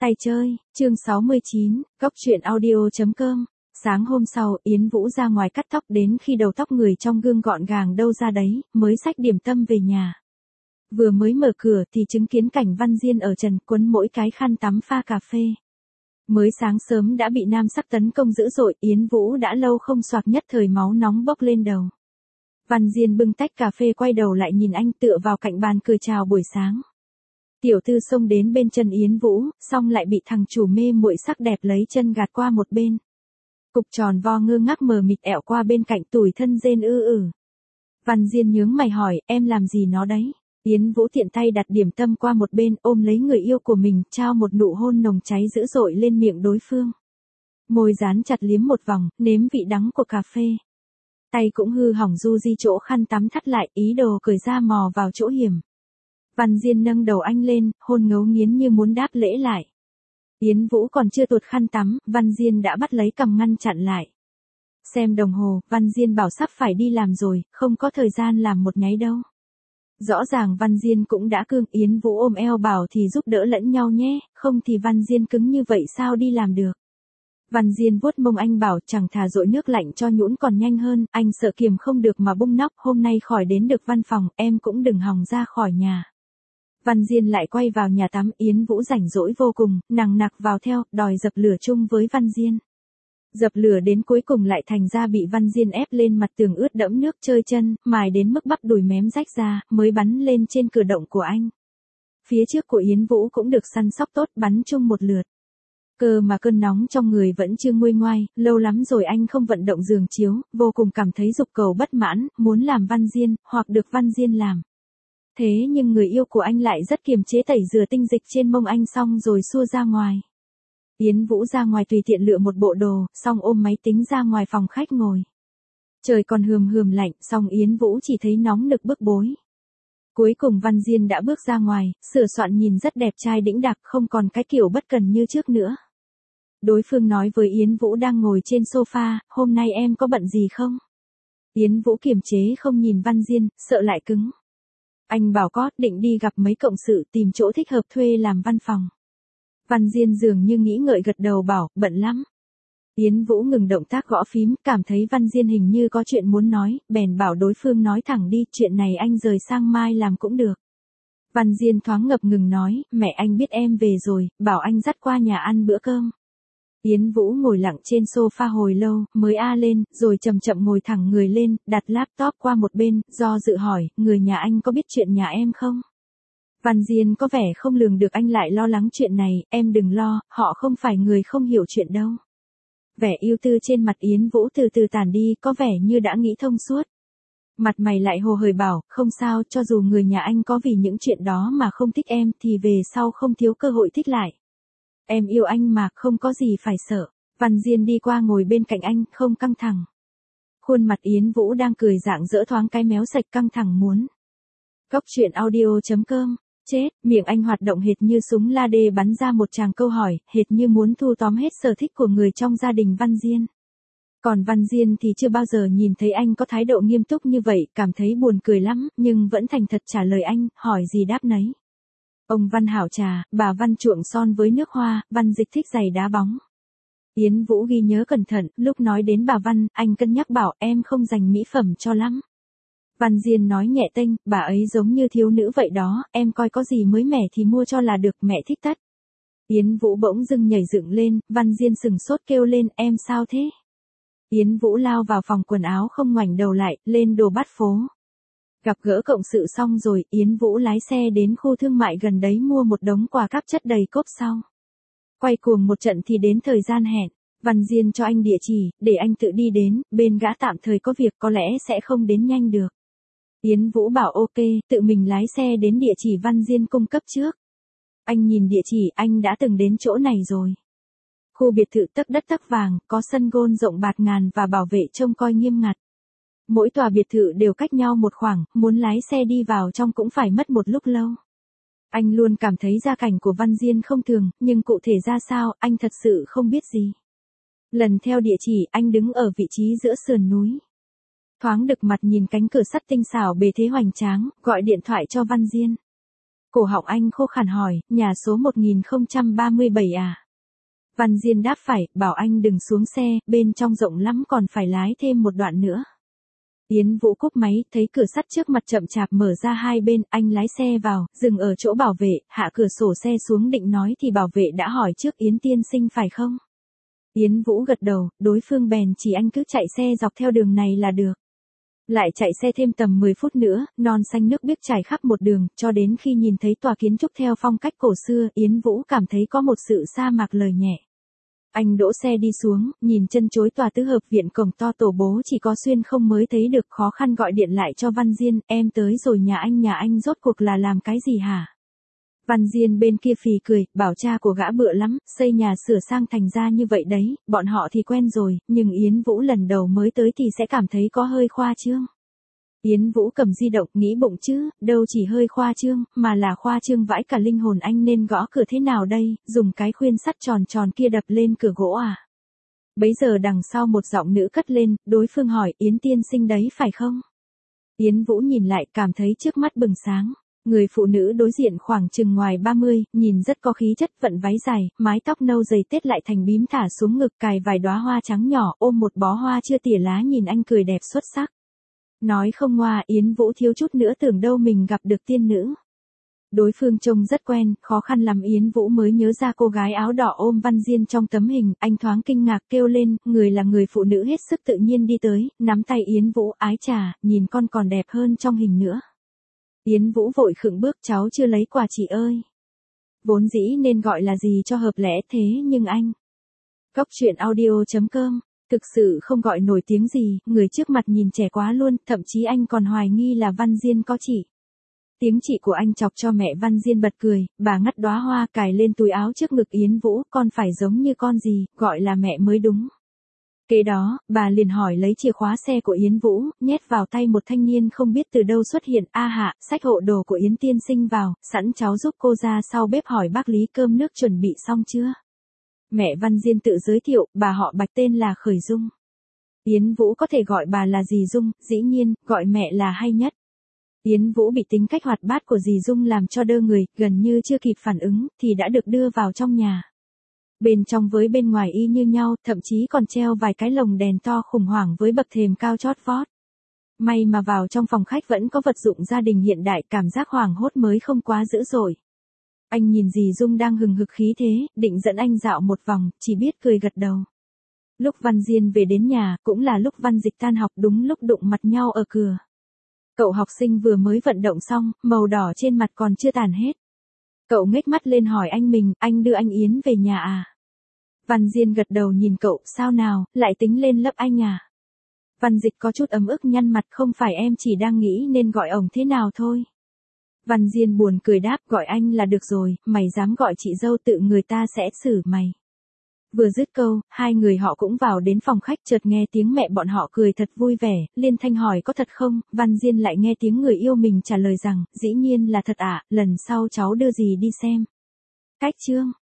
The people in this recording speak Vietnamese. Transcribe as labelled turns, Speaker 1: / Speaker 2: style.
Speaker 1: Tay chơi, chương 69, Cốc truyện audio.com. Sáng hôm sau, Yến Vũ ra ngoài cắt tóc đến khi đầu tóc người trong gương gọn gàng đâu ra đấy, mới xách điểm tâm về nhà. Vừa mới mở cửa thì chứng kiến cảnh Văn Diên ở trần quấn mỗi cái khăn tắm pha cà phê. Mới sáng sớm đã bị nam sắc tấn công dữ dội, Yến Vũ đã lâu không xoạc nhất thời máu nóng bốc lên đầu. Văn Diên bưng tách cà phê quay đầu lại nhìn anh tựa vào cạnh bàn cười chào buổi sáng. Tiểu thư xông đến bên chân Yến Vũ, xong lại bị thằng chủ mê muội sắc đẹp lấy chân gạt qua một bên. Cục tròn vo ngơ ngác mờ mịt ẹo qua bên cạnh tủi thân rên ư. Văn Diên nhướng mày hỏi, em làm gì nó đấy? Yến Vũ tiện tay đặt điểm tâm qua một bên, ôm lấy người yêu của mình, trao một nụ hôn nồng cháy dữ dội lên miệng đối phương. Môi dán chặt liếm một vòng, nếm vị đắng của cà phê. Tay cũng hư hỏng du di chỗ khăn tắm thắt lại, ý đồ cởi ra mò vào chỗ hiểm. Văn Diên nâng đầu anh lên, hôn ngấu nghiến như muốn đáp lễ lại. Yến Vũ còn chưa tuột khăn tắm, Văn Diên đã bắt lấy cằm ngăn chặn lại. Xem đồng hồ, Văn Diên bảo sắp phải đi làm rồi, không có thời gian làm một nháy đâu. Rõ ràng Văn Diên cũng đã cương, Yến Vũ ôm eo bảo thì giúp đỡ lẫn nhau nhé, không thì Văn Diên cứng như vậy sao đi làm được. Văn Diên vuốt mông anh bảo chẳng thà dội nước lạnh cho nhũn còn nhanh hơn, anh sợ kiềm không được mà bung nóc, hôm nay khỏi đến được văn phòng, em cũng đừng hòng ra khỏi nhà. Văn Diên lại quay vào nhà tắm, Yến Vũ rảnh rỗi vô cùng, nằng nặc vào theo, đòi dập lửa chung với Văn Diên. Dập lửa đến cuối cùng lại thành ra bị Văn Diên ép lên mặt tường ướt đẫm nước trơi chân, mài đến mức bắp đùi mém rách ra, mới bắn lên trên cửa động của anh. Phía trước của Yến Vũ cũng được săn sóc tốt, bắn chung một lượt. Cơ mà cơn nóng trong người vẫn chưa nguôi ngoai, lâu lắm rồi anh không vận động giường chiếu, vô cùng cảm thấy dục cầu bất mãn, muốn làm Văn Diên, hoặc được Văn Diên làm. Thế nhưng người yêu của anh lại rất kiềm chế tẩy rửa tinh dịch trên mông anh xong rồi xua ra ngoài. Yến Vũ ra ngoài tùy tiện lựa một bộ đồ, xong ôm máy tính ra ngoài phòng khách ngồi. Trời còn hườm lạnh, xong Yến Vũ chỉ thấy nóng nực bức bối. Cuối cùng Văn Diên đã bước ra ngoài, sửa soạn nhìn rất đẹp trai đĩnh đạc, không còn cái kiểu bất cần như trước nữa. Đối phương nói với Yến Vũ đang ngồi trên sofa, hôm nay em có bận gì không? Yến Vũ kiềm chế không nhìn Văn Diên, sợ lại cứng. Anh bảo có, định đi gặp mấy cộng sự tìm chỗ thích hợp thuê làm văn phòng. Văn Diên dường như nghĩ ngợi gật đầu bảo, bận lắm. Yến Vũ ngừng động tác gõ phím, cảm thấy Văn Diên hình như có chuyện muốn nói, bèn bảo đối phương nói thẳng đi, chuyện này anh rời sang mai làm cũng được. Văn Diên thoáng ngập ngừng nói, mẹ anh biết em về rồi, bảo anh dắt qua nhà ăn bữa cơm. Yến Vũ ngồi lặng trên sofa hồi lâu, mới lên, rồi chậm chậm ngồi thẳng người lên, đặt laptop qua một bên, do dự hỏi, người nhà anh có biết chuyện nhà em không? Văn Diên có vẻ không lường được anh lại lo lắng chuyện này, em đừng lo, họ không phải người không hiểu chuyện đâu. Vẻ ưu tư trên mặt Yến Vũ từ từ tàn đi, có vẻ như đã nghĩ thông suốt. Mặt mày lại hồ hởi bảo, không sao, cho dù người nhà anh có vì những chuyện đó mà không thích em, thì về sau không thiếu cơ hội thích lại. Em yêu anh mà, không có gì phải sợ. Văn Diên đi qua ngồi bên cạnh anh, không căng thẳng. Khuôn mặt Yến Vũ đang cười rạng rỡ thoáng cái méo sạch căng thẳng muốn. Cốc truyện audio.com. Chết, miệng anh hoạt động hệt như súng la đê bắn ra một tràng câu hỏi, hệt như muốn thu tóm hết sở thích của người trong gia đình Văn Diên. Còn Văn Diên thì chưa bao giờ nhìn thấy anh có thái độ nghiêm túc như vậy, cảm thấy buồn cười lắm, nhưng vẫn thành thật trả lời anh, hỏi gì đáp nấy. Ông Văn hảo trà, bà Văn chuộng son với nước hoa, Văn Dịch thích giày đá bóng. Yến Vũ ghi nhớ cẩn thận, lúc nói đến bà Văn, anh cân nhắc bảo em không dành mỹ phẩm cho lắm. Văn Diên nói nhẹ tênh, bà ấy giống như thiếu nữ vậy đó, em coi có gì mới mẻ thì mua cho là được, mẹ thích tất. Yến Vũ bỗng dưng nhảy dựng lên, Văn Diên sừng sốt kêu lên, em sao thế? Yến Vũ lao vào phòng quần áo không ngoảnh đầu lại, lên đồ bắt phố. Gặp gỡ cộng sự xong rồi, Yến Vũ lái xe đến khu thương mại gần đấy mua một đống quà cáp chất đầy cốp sau. Quay cuồng một trận thì đến thời gian hẹn, Văn Diên cho anh địa chỉ, để anh tự đi đến, bên gã tạm thời có việc có lẽ sẽ không đến nhanh được. Yến Vũ bảo ok, tự mình lái xe đến địa chỉ Văn Diên cung cấp trước. Anh nhìn địa chỉ, anh đã từng đến chỗ này rồi. Khu biệt thự tấc đất tấc vàng, có sân golf rộng bạt ngàn và bảo vệ trông coi nghiêm ngặt. Mỗi tòa biệt thự đều cách nhau một khoảng, muốn lái xe đi vào trong cũng phải mất một lúc lâu. Anh luôn cảm thấy gia cảnh của Văn Diên không thường, nhưng cụ thể ra sao, anh thật sự không biết gì. Lần theo địa chỉ, anh đứng ở vị trí giữa sườn núi. Thoáng đực mặt nhìn cánh cửa sắt tinh xảo bề thế hoành tráng, gọi điện thoại cho Văn Diên. Cổ họng anh khô khàn hỏi, nhà số 1037 à? Văn Diên đáp phải, bảo anh đừng xuống xe, bên trong rộng lắm còn phải lái thêm một đoạn nữa. Yến Vũ cúp máy, thấy cửa sắt trước mặt chậm chạp mở ra hai bên, anh lái xe vào, dừng ở chỗ bảo vệ, hạ cửa sổ xe xuống định nói thì bảo vệ đã hỏi trước Yến tiên sinh phải không? Yến Vũ gật đầu, đối phương bèn chỉ anh cứ chạy xe dọc theo đường này là được. Lại chạy xe thêm tầm 10 phút nữa, non xanh nước biếc trải khắp một đường, cho đến khi nhìn thấy tòa kiến trúc theo phong cách cổ xưa, Yến Vũ cảm thấy có một sự sa mạc lời nhẹ. Anh đỗ xe đi xuống, nhìn chân chối tòa tứ hợp viện cổng to tổ bố chỉ có xuyên không mới thấy được, khó khăn gọi điện lại cho Văn Diên, em tới rồi, nhà anh rốt cuộc là làm cái gì hả? Văn Diên bên kia phì cười, bảo cha của gã bựa lắm, xây nhà sửa sang thành ra như vậy đấy, bọn họ thì quen rồi, nhưng Yến Vũ lần đầu mới tới thì sẽ cảm thấy có hơi khoa trương. Yến Vũ cầm di động, nghĩ bụng chứ, đâu chỉ hơi khoa trương, mà là khoa trương vãi cả linh hồn. Anh nên gõ cửa thế nào đây, dùng cái khuyên sắt tròn tròn kia đập lên cửa gỗ à? Bấy giờ đằng sau một giọng nữ cất lên, đối phương hỏi, Yến tiên sinh đấy phải không? Yến Vũ nhìn lại, cảm thấy trước mắt bừng sáng. Người phụ nữ đối diện khoảng chừng ngoài 30, nhìn rất có khí chất, vận váy dài, mái tóc nâu dày tết lại thành bím thả xuống ngực, cài vài đóa hoa trắng nhỏ, ôm một bó hoa chưa tỉa lá, nhìn anh cười đẹp xuất sắc. Nói không ngoa, Yến Vũ thiếu chút nữa tưởng đâu mình gặp được tiên nữ. Đối phương trông rất quen, khó khăn lắm Yến Vũ mới nhớ ra cô gái áo đỏ ôm Văn Diên trong tấm hình, anh thoáng kinh ngạc kêu lên, người là người phụ nữ hết sức tự nhiên đi tới, nắm tay Yến Vũ, ái chà, nhìn con còn đẹp hơn trong hình nữa. Yến Vũ vội khựng bước, cháu chưa lấy quà chị ơi. Vốn dĩ nên gọi là gì cho hợp lẽ thế nhưng anh. Cóc truyện audio.com, thực sự không gọi nổi tiếng gì, người trước mặt nhìn trẻ quá luôn, thậm chí anh còn hoài nghi là Văn Diên có chị. Tiếng chị của anh chọc cho mẹ Văn Diên bật cười, bà ngắt đóa hoa cài lên túi áo trước ngực Yến Vũ, con phải giống như con gì, gọi là mẹ mới đúng. Kế đó, bà liền hỏi lấy chìa khóa xe của Yến Vũ, nhét vào tay một thanh niên không biết từ đâu xuất hiện, a hạ, xách hộ đồ của Yến tiên sinh vào, sẵn cháu giúp cô ra sau bếp hỏi bác Lý cơm nước chuẩn bị xong chưa. Mẹ Văn Diên tự giới thiệu, bà họ Bạch tên là Khởi Dung. Yến Vũ có thể gọi bà là dì Dung, dĩ nhiên, gọi mẹ là hay nhất. Yến Vũ bị tính cách hoạt bát của dì Dung làm cho đơ người, gần như chưa kịp phản ứng, thì đã được đưa vào trong nhà. Bên trong với bên ngoài y như nhau, thậm chí còn treo vài cái lồng đèn to khủng hoảng với bậc thềm cao chót vót. May mà vào trong phòng khách vẫn có vật dụng gia đình hiện đại, cảm giác hoảng hốt mới không quá dữ dội. Anh nhìn dì Dung đang hừng hực khí thế, định dẫn anh dạo một vòng, chỉ biết cười gật đầu. Lúc Văn Diên về đến nhà, cũng là lúc Văn Dịch tan học, đúng lúc đụng mặt nhau ở cửa. Cậu học sinh vừa mới vận động xong, màu đỏ trên mặt còn chưa tàn hết. Cậu ngếch mắt lên hỏi anh mình, anh đưa anh Yến về nhà à? Văn Diên gật đầu nhìn cậu, sao nào, lại tính lên lớp anh à? Văn Dịch có chút ấm ức nhăn mặt, không phải em chỉ đang nghĩ nên gọi ổng thế nào thôi. Văn Diên buồn cười đáp, gọi anh là được rồi, mày dám gọi chị dâu tự người ta sẽ xử mày. Vừa dứt câu, hai người họ cũng vào đến phòng khách, chợt nghe tiếng mẹ bọn họ cười thật vui vẻ, liên thanh hỏi có thật không, Văn Diên lại nghe tiếng người yêu mình trả lời rằng, dĩ nhiên là thật ạ, lần sau cháu đưa dì đi xem. Cách chương